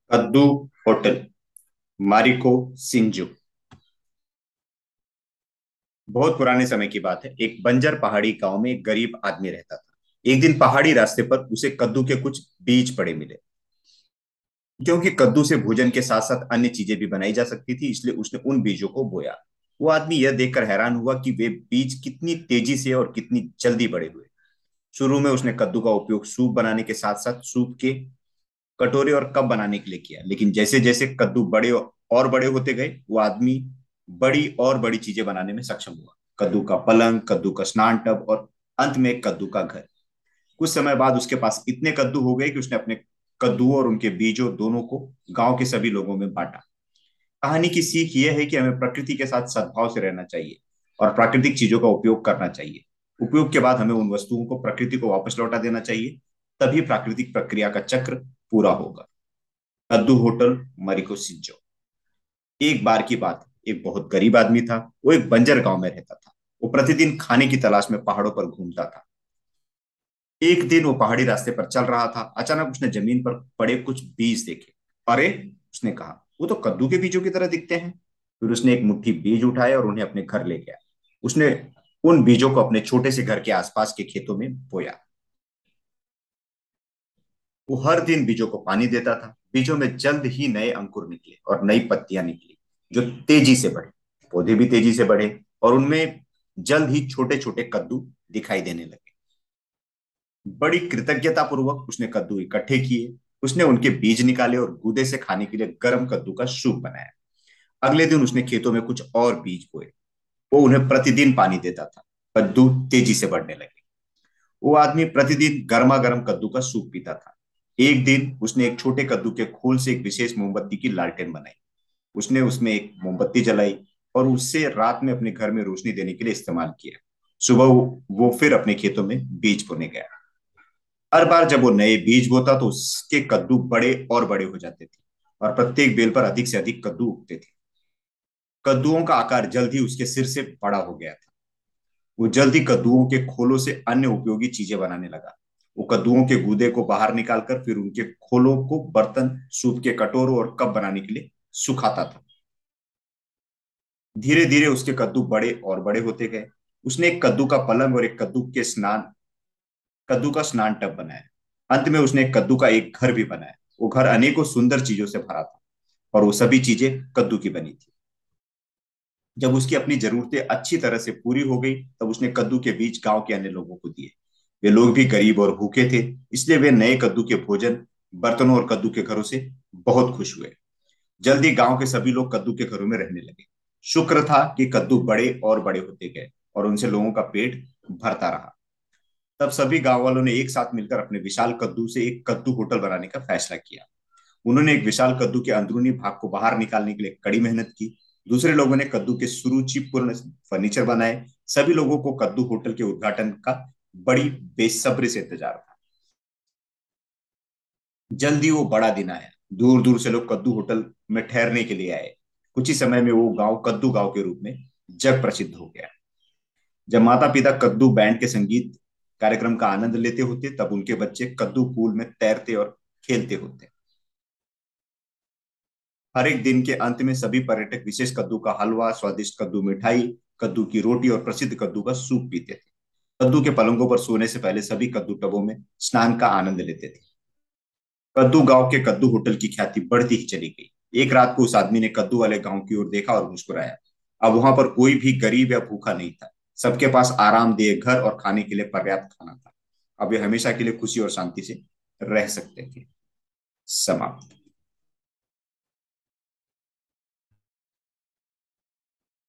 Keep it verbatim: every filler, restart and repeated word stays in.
कद्दू होटल। मारिको सिंजू। बहुत पुराने समय की बात है। एक बंजर पहाड़ी गांव में एक गरीब आदमी रहता था। एक दिन पहाड़ी रास्ते पर उसे कद्दू के कुछ बीज पड़े मिले। क्योंकि कद्दू से भोजन के साथ साथ अन्य चीजें भी बनाई जा सकती थी, इसलिए उसने उन बीजों को बोया। वो आदमी यह देखकर हैरान हुआ कि वे बीज कितनी तेजी से और कितनी जल्दी बड़े हुए। शुरू में उसने कद्दू का उपयोग सूप बनाने के साथ साथ सूप के कटोरे और कप बनाने के लिए किया, लेकिन जैसे जैसे कद्दू बड़े और बड़े होते गए, वो आदमी बड़ी और बड़ी चीजें बनाने में सक्षम हुआ। कद्दू का पलंग, कद्दू का स्नान टब और अंत में कद्दू का घर। कुछ समय बाद उसके पास इतने कद्दू हो गए कि उसने अपने कद्दू और उनके बीजों दोनों को गांव के सभी लोगों में बांटा। कहानी की सीख यह है कि हमें प्रकृति के साथ सद्भाव से रहना चाहिए और प्राकृतिक चीजों का उपयोग करना चाहिए। उपयोग के बाद हमें उन वस्तुओं को प्रकृति को वापस लौटा देना चाहिए। तभी प्राकृतिक प्रक्रिया का चक्र पूरा होगा। कद्दू होटल, मरिको सिंजो। एक बार की बात है, एक बहुत गरीब आदमी था। वो एक बंजर गांव में रहता था। वो प्रतिदिन खाने की तलाश में पहाड़ों पर घूमता था। एक दिन वो पहाड़ी रास्ते पर चल रहा था। अचानक उसने जमीन पर पड़े कुछ बीज देखे। अरे, उसने कहा, वो तो कद्दू के बीजों की तरह दिखते हैं। फिर उसने एक मुट्ठी बीज उठाए और उन्हें अपने घर ले गया। उसने उन बीजों को अपने छोटे से घर के आसपास के खेतों में बोया। वो हर दिन बीजों को पानी देता था। बीजों में जल्द ही नए अंकुर निकले और नई पत्तियां निकली, जो तेजी से बढ़े। पौधे भी तेजी से बढ़े और उनमें जल्द ही छोटे छोटे कद्दू दिखाई देने लगे। बड़ी कृतज्ञता पूर्वक उसने कद्दू इकट्ठे किए। उसने उनके बीज निकाले और गूदे से खाने के लिए गर्म कद्दू का सूप बनाया। अगले दिन उसने खेतों में कुछ और बीज बोए। वो उन्हें प्रतिदिन पानी देता था। कद्दू तेजी से बढ़ने लगे। वो आदमी प्रतिदिन गर्मा गर्म कद्दू का सूप पीता था। एक दिन उसने एक छोटे कद्दू के खोल से एक विशेष मोमबत्ती की लालटेन बनाई। उसने उसमें एक मोमबत्ती जलाई और उससे रात में अपने घर में रोशनी देने के लिए इस्तेमाल किया। सुबह वो, वो फिर अपने खेतों में बीज बोने गया। हर बार जब वो नए बीज बोता तो उसके कद्दू बड़े और बड़े हो जाते थे और प्रत्येक बेल पर अधिक से अधिक कद्दू उगते थे। कद्दूओं का आकार जल्द ही उसके सिर से बड़ा हो गया था। वो जल्दी कद्दूओं के खोलों से अन्य उपयोगी चीजें बनाने लगा। वो कद्दूओं के गूदे को बाहर निकालकर फिर उनके खोलों को बर्तन, सूप के कटोरों और कप बनाने के लिए सुखाता था। धीरे धीरे उसके कद्दू बड़े और बड़े होते गए। उसने एक कद्दू का पलंग और एक कद्दू के स्नान कद्दू का स्नान टब बनाया। अंत में उसने एक कद्दू का एक घर भी बनाया। वो घर अनेकों सुंदर चीजों से भरा था और वो सभी चीजें कद्दू की बनी थी। जब उसकी अपनी जरूरतें अच्छी तरह से पूरी हो गई, तब उसने कद्दू के बीज गांव के अन्य लोगों को दिए। वे लोग भी गरीब और भूखे थे, इसलिए वे नए कद्दू के भोजन, बर्तनों और कद्दू के घरों से बहुत खुश हुए। जल्दी गांव के सभी लोग कद्दू के घरों में रहने लगे। शुक्र था कि कद्दू बड़े और बड़े होते गए और उनसे लोगों का पेट भरता रहा। तब सभी गांव वालों ने एक साथ मिलकर अपने विशाल कद्दू से एक कद्दू होटल बनाने का फैसला किया। उन्होंने एक विशाल कद्दू के अंदरूनी भाग को बाहर निकालने के लिए कड़ी मेहनत की। दूसरे लोगों ने कद्दू के सुरुचिपूर्ण फर्नीचर बनाए। सभी लोगों को कद्दू होटल के उद्घाटन का बड़ी बेसब्री से इंतजार था। जल्दी वो बड़ा दिन आया। दूर दूर से लोग कद्दू होटल में ठहरने के लिए आए। कुछ ही समय में वो गांव कद्दू गांव के रूप में जग प्रसिद्ध हो गया। जब माता पिता कद्दू बैंड के संगीत कार्यक्रम का आनंद लेते होते, तब उनके बच्चे कद्दू पूल में तैरते और खेलते होते। हर एक दिन के अंत में सभी पर्यटक विशेष कद्दू का हलवा, स्वादिष्ट कद्दू मिठाई, कद्दू की रोटी और प्रसिद्ध कद्दू का सूप पीते थे। कद्दू के पलंगों पर सोने से पहले सभी कद्दू टबों में स्नान का आनंद लेते थे। कद्दू गांव के कद्दू होटल की ख्याति बढ़ती ही चली गई। एक रात को उस आदमी ने कद्दू वाले गांव की ओर देखा और मुस्कुराया। अब वहां पर कोई भी गरीब या भूखा नहीं था। सबके पास आरामदेह घर और खाने के लिए पर्याप्त खाना था। अब वे हमेशा के लिए खुशी और शांति से रह सकते थे। समाप्त।